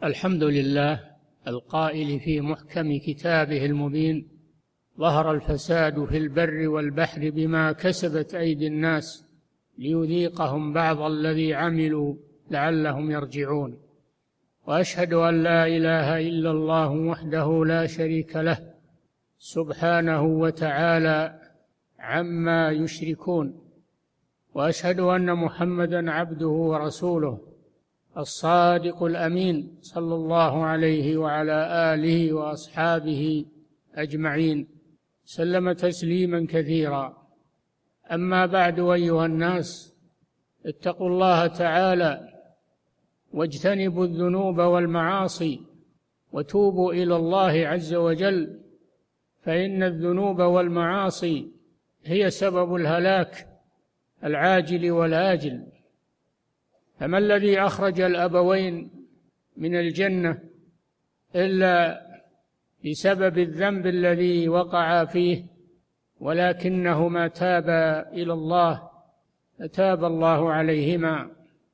الحمد لله القائل في محكم كتابه المبين: ظهر الفساد في البر والبحر بما كسبت أيدي الناس ليذيقهم بعض الذي عملوا لعلهم يرجعون. وأشهد أن لا إله إلا الله وحده لا شريك له سبحانه وتعالى عما يشركون. وأشهد أن محمدًا عبده ورسوله الصادق الأمين صلى الله عليه وعلى آله وأصحابه أجمعين، سلم تسليمًا كثيرا. أما بعد، أيها الناس، اتقوا الله تعالى واجتنبوا الذنوب والمعاصي وتوبوا إلى الله عز وجل، فإن الذنوب والمعاصي هي سبب الهلاك العاجل والآجل. فما الذي أخرج الأبوين من الجنة إلا بسبب الذنب الذي وقعا فيه، ولكنهما تابا إلى الله فتاب الله عليهما،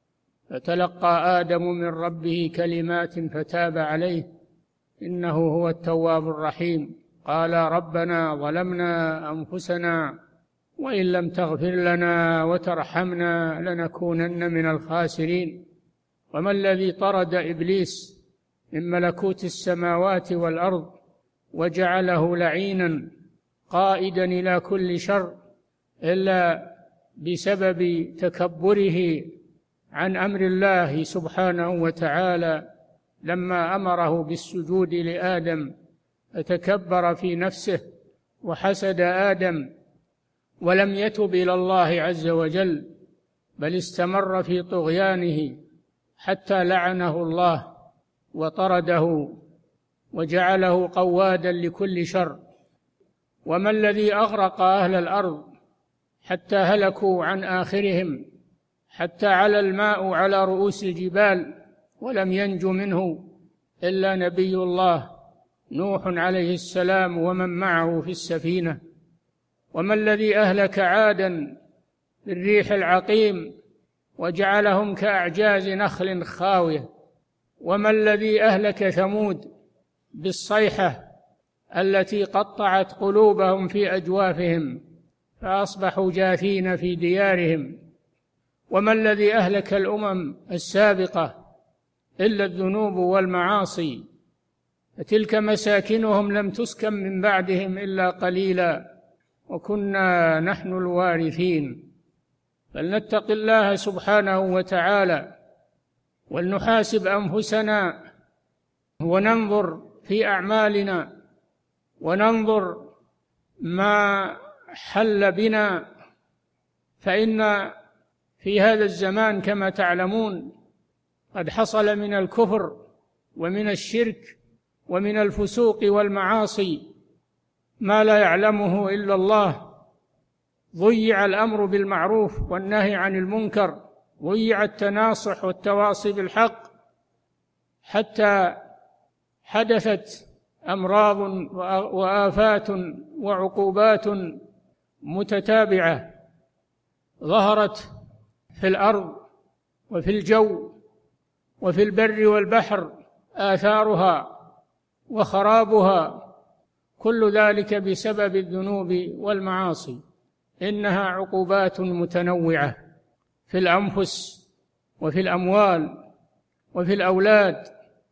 فتلقى آدم من ربه كلمات فتاب عليه إنه هو التواب الرحيم. قال: ربنا ظلمنا أنفسنا وإن لم تغفر لنا وترحمنا لنكونن من الخاسرين. وما الذي طرد إبليس من ملكوت السماوات والأرض وجعله لعينا قائدا إلى كل شر إلا بسبب تكبره عن أمر الله سبحانه وتعالى لما أمره بالسجود لآدم، فتكبر في نفسه وحسد آدم ولم يتب إلى الله عز وجل، بل استمر في طغيانه حتى لعنه الله وطرده وجعله قوادا لكل شر. وما الذي أغرق أهل الأرض حتى هلكوا عن آخرهم، حتى على الماء على رؤوس الجبال ولم ينج منه إلا نبي الله نوح عليه السلام ومن معه في السفينة. وما الذي أهلك عادا بالريح العقيم وجعلهم كأعجاز نخل خاوية. وما الذي أهلك ثمود بالصيحة التي قطعت قلوبهم في أجوافهم فأصبحوا جاثين في ديارهم. وما الذي أهلك الأمم السابقة إلا الذنوب والمعاصي، فتلك مساكنهم لم تسكن من بعدهم إلا قليلا وكنا نحن الوارثين. فلنتق الله سبحانه وتعالى ولنحاسب أنفسنا وننظر في أعمالنا وننظر ما حل بنا، فإن في هذا الزمان كما تعلمون قد حصل من الكفر ومن الشرك ومن الفسوق والمعاصي ما لا يعلمه إلا الله. ضيع الأمر بالمعروف والنهي عن المنكر، ضيع التناصح والتواصي بالحق، حتى حدثت أمراض وآفات وعقوبات متتابعة ظهرت في الأرض وفي الجو وفي البر والبحر آثارها وخرابها، كل ذلك بسبب الذنوب والمعاصي. إنها عقوبات متنوعة في الأنفس وفي الأموال وفي الأولاد.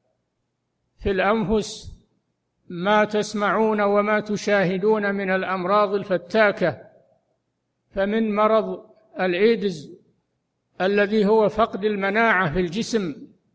في الأنفس ما تسمعون وما تشاهدون من الأمراض الفتاكة، فمن مرض الإيدز الذي هو فقد المناعة في الجسم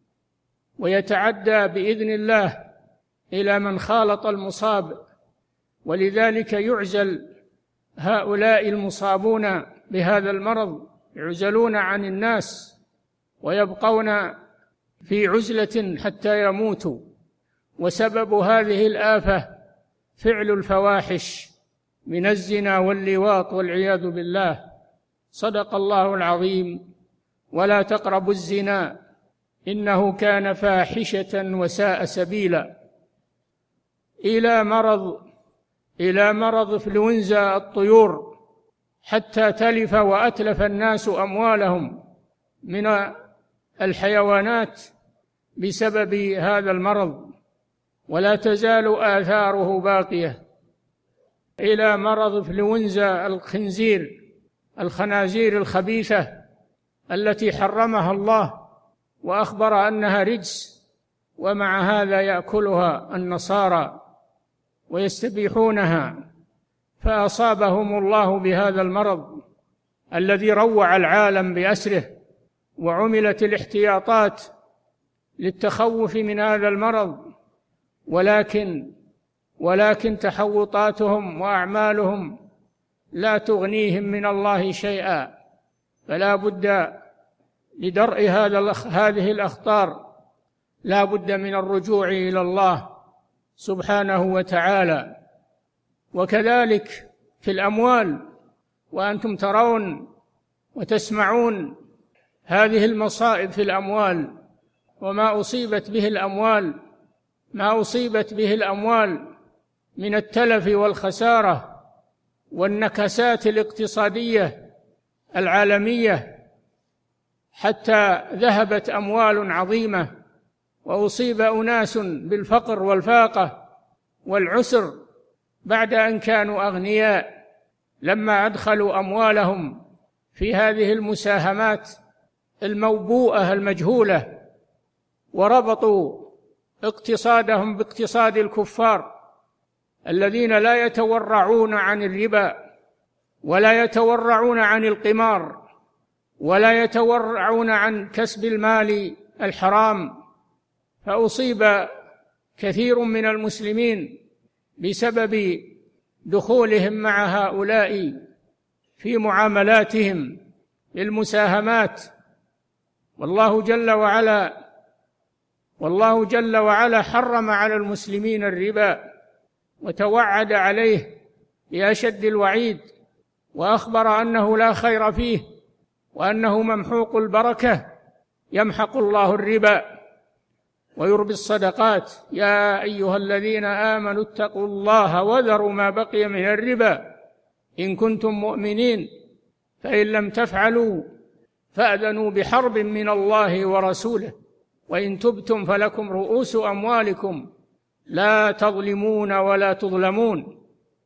ويتعدى بإذن الله إلى من خالط المصاب، ولذلك يعزل هؤلاء المصابون بهذا المرض، يعزلون عن الناس ويبقون في عزلة حتى يموتوا. وسبب هذه الآفة فعل الفواحش من الزنا واللواط والعياذ بالله. صدق الله العظيم: ولا تقربوا الزنا إنه كان فاحشة وساء سبيلا. إلى مرض إنفلونزا الطيور حتى تلف وأتلف الناس أموالهم من الحيوانات بسبب هذا المرض، ولا تزال آثاره باقية إلى مرض إنفلونزا الخنازير الخبيثة التي حرمها الله وأخبر أنها رجس، ومع هذا يأكلها النصارى ويستبيحونها، فأصابهم الله بهذا المرض الذي روع العالم بأسره، وعملت الاحتياطات للتخوف من هذا المرض، ولكن تحوطاتهم وأعمالهم لا تغنيهم من الله شيئا، فلا بد لدرء هذه الأخطار لا بد من الرجوع إلى الله سبحانه وتعالى. وكذلك في الأموال، وأنتم ترون وتسمعون هذه المصائب في الأموال، وما أصيبت به الأموال من التلف والخسارة والنكسات الاقتصادية العالمية، حتى ذهبت أموال عظيمة، وأصيب أناس بالفقر والفاقة والعسر بعد أن كانوا أغنياء، لما أدخلوا أموالهم في هذه المساهمات الموبوءة المجهولة، وربطوا اقتصادهم باقتصاد الكفار الذين لا يتورعون عن الربا، ولا يتورعون عن القمار، ولا يتورعون عن كسب المال الحرام. فأصيب كثير من المسلمين بسبب دخولهم مع هؤلاء في معاملاتهم للمساهمات. والله جل وعلا حرم على المسلمين الربا، وتوعد عليه بأشد الوعيد، وأخبر أنه لا خير فيه، وأنه ممحوق البركة، يمحق الله الربا ويربي الصدقات. يا أيها الذين آمنوا اتقوا الله وذروا ما بقي من الربا إن كنتم مؤمنين، فإن لم تفعلوا فأذنوا بحرب من الله ورسوله، وإن تبتم فلكم رؤوس أموالكم لا تظلمون ولا تظلمون.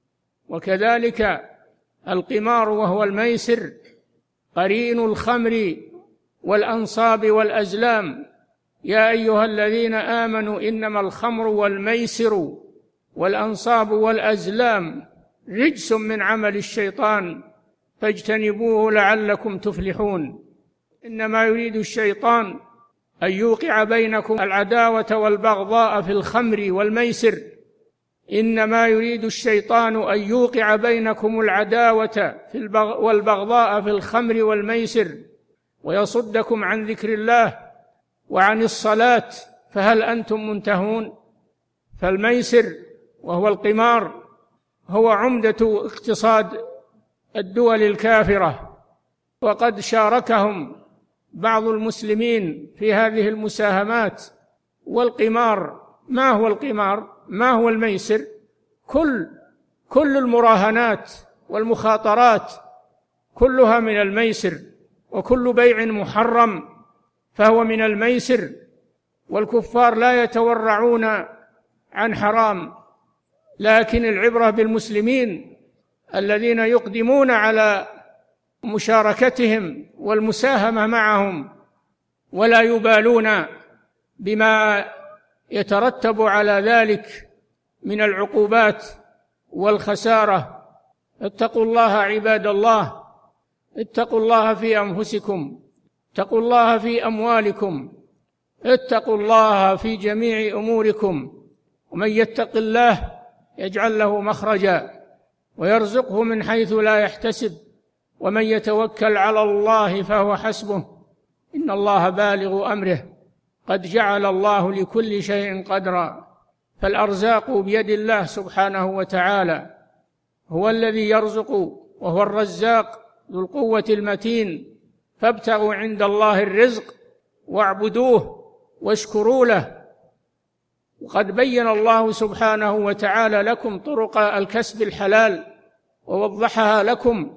وكذلك القمار وهو الميسر قرين الخمر والأنصاب والأزلام. يا أيها الذين آمنوا إنما الخمر والميسر والأنصاب والأزلام رجس من عمل الشيطان فاجتنبوه لعلكم تفلحون. إنما يريد الشيطان أن يوقع بينكم العداوة والبغضاء في الخمر والميسر. إنما يريد الشيطان أن يوقع بينكم العداوة والبغضاء في الخمر والميسر ويصدكم عن ذكر الله وعن الصلاة فهل أنتم منتهون؟ فالميسر وهو القمار هو عمدة اقتصاد الدول الكافرة، وقد شاركهم بعض المسلمين في هذه المساهمات. والقمار ما هو القمار؟ ما هو الميسر؟ كل المراهنات والمخاطرات كلها من الميسر، وكل بيع محرم فهو من الميسر. والكفار لا يتورعون عن حرام، لكن العبرة بالمسلمين الذين يقدمون على مشاركتهم والمساهمة معهم ولا يبالون بما يترتب على ذلك من العقوبات والخسارة. اتقوا الله عباد الله، اتقوا الله في أنفسكم، اتقوا الله في أموالكم، اتقوا الله في جميع أموركم. ومن يتق الله يجعل له مخرجا ويرزقه من حيث لا يحتسب، ومن يتوكل على الله فهو حسبه، إن الله بالغ أمره، قد جعل الله لكل شيء قدرا. فالأرزاق بيد الله سبحانه وتعالى، هو الذي يرزق وهو الرزاق ذو القوة المتين. فابتغوا عند الله الرزق واعبدوه واشكروا له. وقد بين الله سبحانه وتعالى لكم طرق الكسب الحلال ووضحها لكم،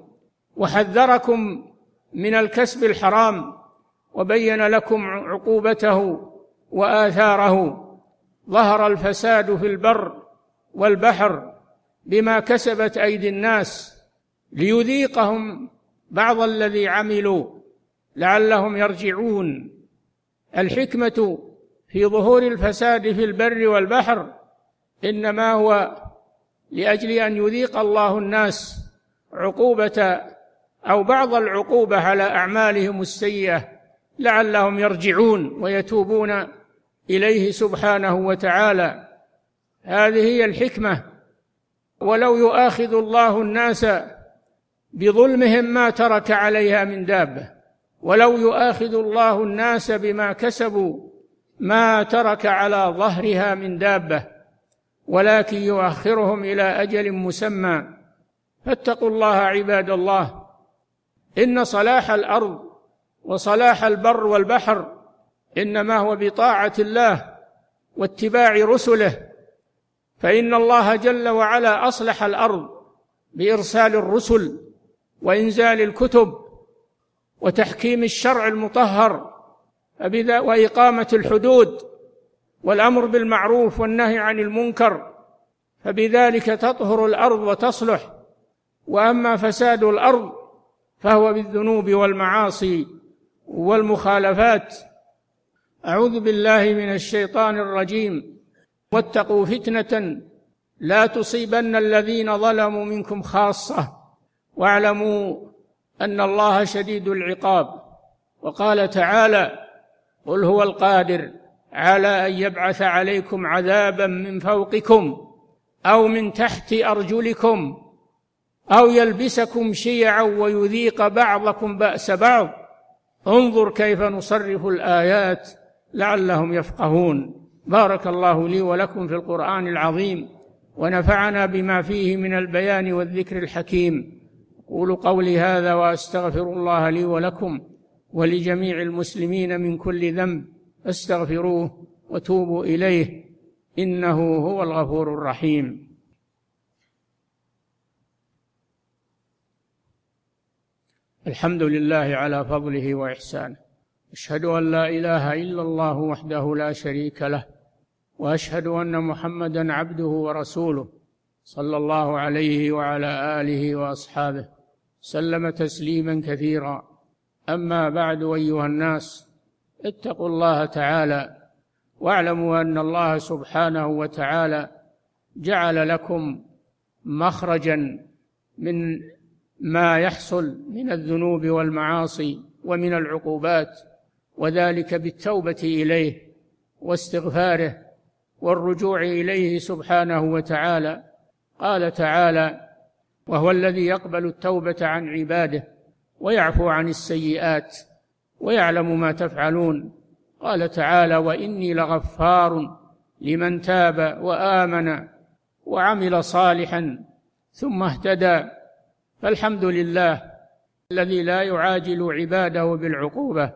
وحذركم من الكسب الحرام، وبين لكم عقوبته وآثاره. ظهر الفساد في البر والبحر بما كسبت أيدي الناس ليذيقهم بعض الذي عملوا لعلهم يرجعون. الحكمة في ظهور الفساد في البر والبحر إنما هو لأجل أن يذيق الله الناس عقوبة أو بعض العقوبة على أعمالهم السيئة لعلهم يرجعون ويتوبون إليه سبحانه وتعالى. هذه هي الحكمة. ولو يؤاخذ الله الناس بظلمهم ما ترك عليها من دابة، ولو يؤاخذ الله الناس بما كسبوا ما ترك على ظهرها من دابة، ولكن يؤخرهم إلى أجل مسمى. فاتقوا الله عباد الله. إن صلاح الأرض وصلاح البر والبحر إنما هو بطاعة الله واتباع رسله، فإن الله جل وعلا أصلح الأرض بإرسال الرسل وإنزال الكتب وتحكيم الشرع المطهر وإقامة الحدود والأمر بالمعروف والنهي عن المنكر، فبذلك تطهر الأرض وتصلح. وأما فساد الأرض فهو بالذنوب والمعاصي والمخالفات. أعوذ بالله من الشيطان الرجيم. واتقوا فتنة لا تصيبن الذين ظلموا منكم خاصة واعلموا أن الله شديد العقاب. وقال تعالى: قل هو القادر على أن يبعث عليكم عذابا من فوقكم أو من تحت أرجلكم أو يلبسكم شيعا ويذيق بعضكم بأس بعض انظر كيف نصرف الآيات لعلهم يفقهون. بارك الله لي ولكم في القرآن العظيم ونفعنا بما فيه من البيان والذكر الحكيم. أقول قولي هذا وأستغفر الله لي ولكم ولجميع المسلمين من كل ذنب، استغفروه وتوبوا إليه إنه هو الغفور الرحيم. الحمد لله على فضله وإحسانه، أشهد أن لا إله إلا الله وحده لا شريك له، وأشهد أن محمدا عبده ورسوله صلى الله عليه وعلى آله وأصحابه سلم تسليما كثيرا. أما بعد، أيها الناس، اتقوا الله تعالى واعلموا أن الله سبحانه وتعالى جعل لكم مخرجا من ما يحصل من الذنوب والمعاصي ومن العقوبات، وذلك بالتوبة إليه واستغفاره والرجوع إليه سبحانه وتعالى. قال تعالى: وهو الذي يقبل التوبة عن عباده ويعفو عن السيئات ويعلم ما تفعلون. قال تعالى: وإني لغفار لمن تاب وآمن وعمل صالحا ثم اهتدى. فالحمد لله الذي لا يعاجل عباده بالعقوبة،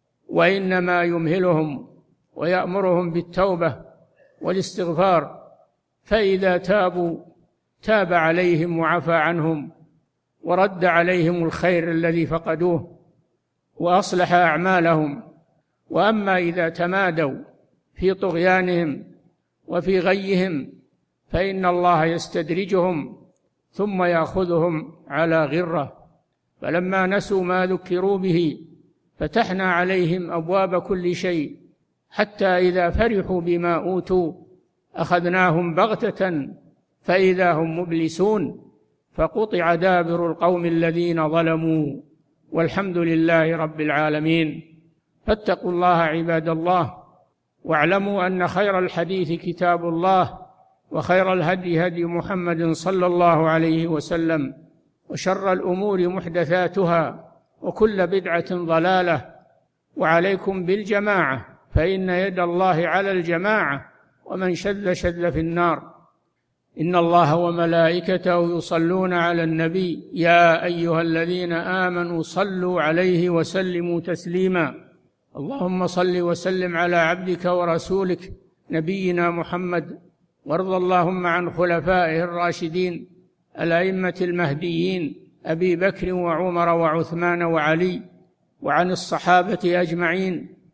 وإنما يمهلهم ويأمرهم بالتوبة والاستغفار، فإذا تابوا تاب عليهم وعفى عنهم ورد عليهم الخير الذي فقدوه وأصلح أعمالهم. وأما إذا تمادوا في طغيانهم وفي غيهم فإن الله يستدرجهم ثم يأخذهم على غرة. فلما نسوا ما ذكروا به فتحنا عليهم أبواب كل شيء حتى إذا فرحوا بما أوتوا أخذناهم بغتة فإذا هم مبلسون فقطع دابر القوم الذين ظلموا والحمد لله رب العالمين. فاتقوا الله عباد الله، واعلموا أن خير الحديث كتاب الله، وخير الهدي هدي محمد صلى الله عليه وسلم، وشر الأمور محدثاتها، وكل بدعة ضلالة. وعليكم بالجماعة، فإن يد الله على الجماعة، ومن شذ شذ في النار. إن الله وملائكته يصلون على النبي يا أيها الذين آمنوا صلوا عليه وسلموا تسليما. اللهم صل وسلم على عبدك ورسولك نبينا محمد، وارض اللهم عن خلفائه الراشدين الأئمة المهديين أبي بكر وعمر وعثمان وعلي، وعن الصحابة أجمعين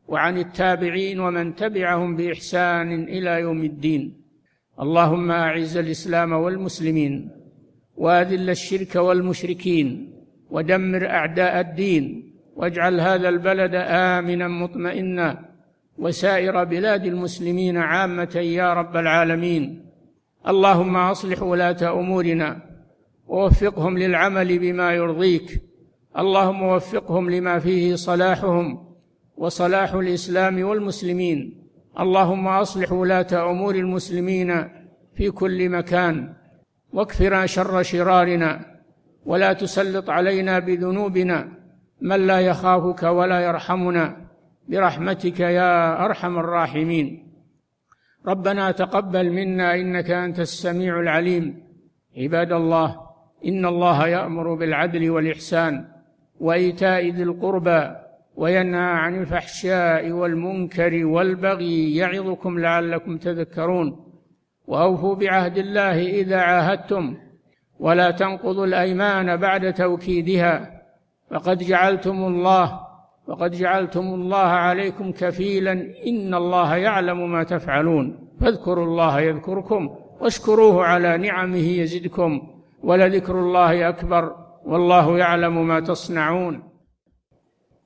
وعن التابعين ومن تبعهم بإحسان إلى يوم الدين. اللهم أعز الإسلام والمسلمين، وأذل الشرك والمشركين، ودمر أعداء الدين، واجعل هذا البلد آمنا مطمئنا، وسائر بلاد المسلمين عامة يا رب العالمين. اللهم أصلح ولاة أمورنا ووفقهم للعمل بما يرضيك، اللهم وفقهم لما فيه صلاحهم وصلاح الإسلام والمسلمين. اللهم أصلح ولاة أمور المسلمين في كل مكان، واكفنا شر شرارنا، ولا تسلط علينا بذنوبنا من لا يخافك ولا يرحمنا، برحمتك يا أرحم الراحمين. ربنا تقبل منا إنك أنت السميع العليم. عباد الله، إن الله يأمر بالعدل والإحسان وإيتاء ذي القربى وينهى عن الفحشاء والمنكر والبغي يعظكم لعلكم تذكرون. وأوفوا بعهد الله إذا عاهدتم، ولا تنقضوا الأيمان بعد توكيدها، فقد جعلتم الله عليكم كفيلا، إن الله يعلم ما تفعلون. فاذكروا الله يذكركم، واشكروه على نعمه يزدكم، ولذكر الله أكبر، والله يعلم ما تصنعون.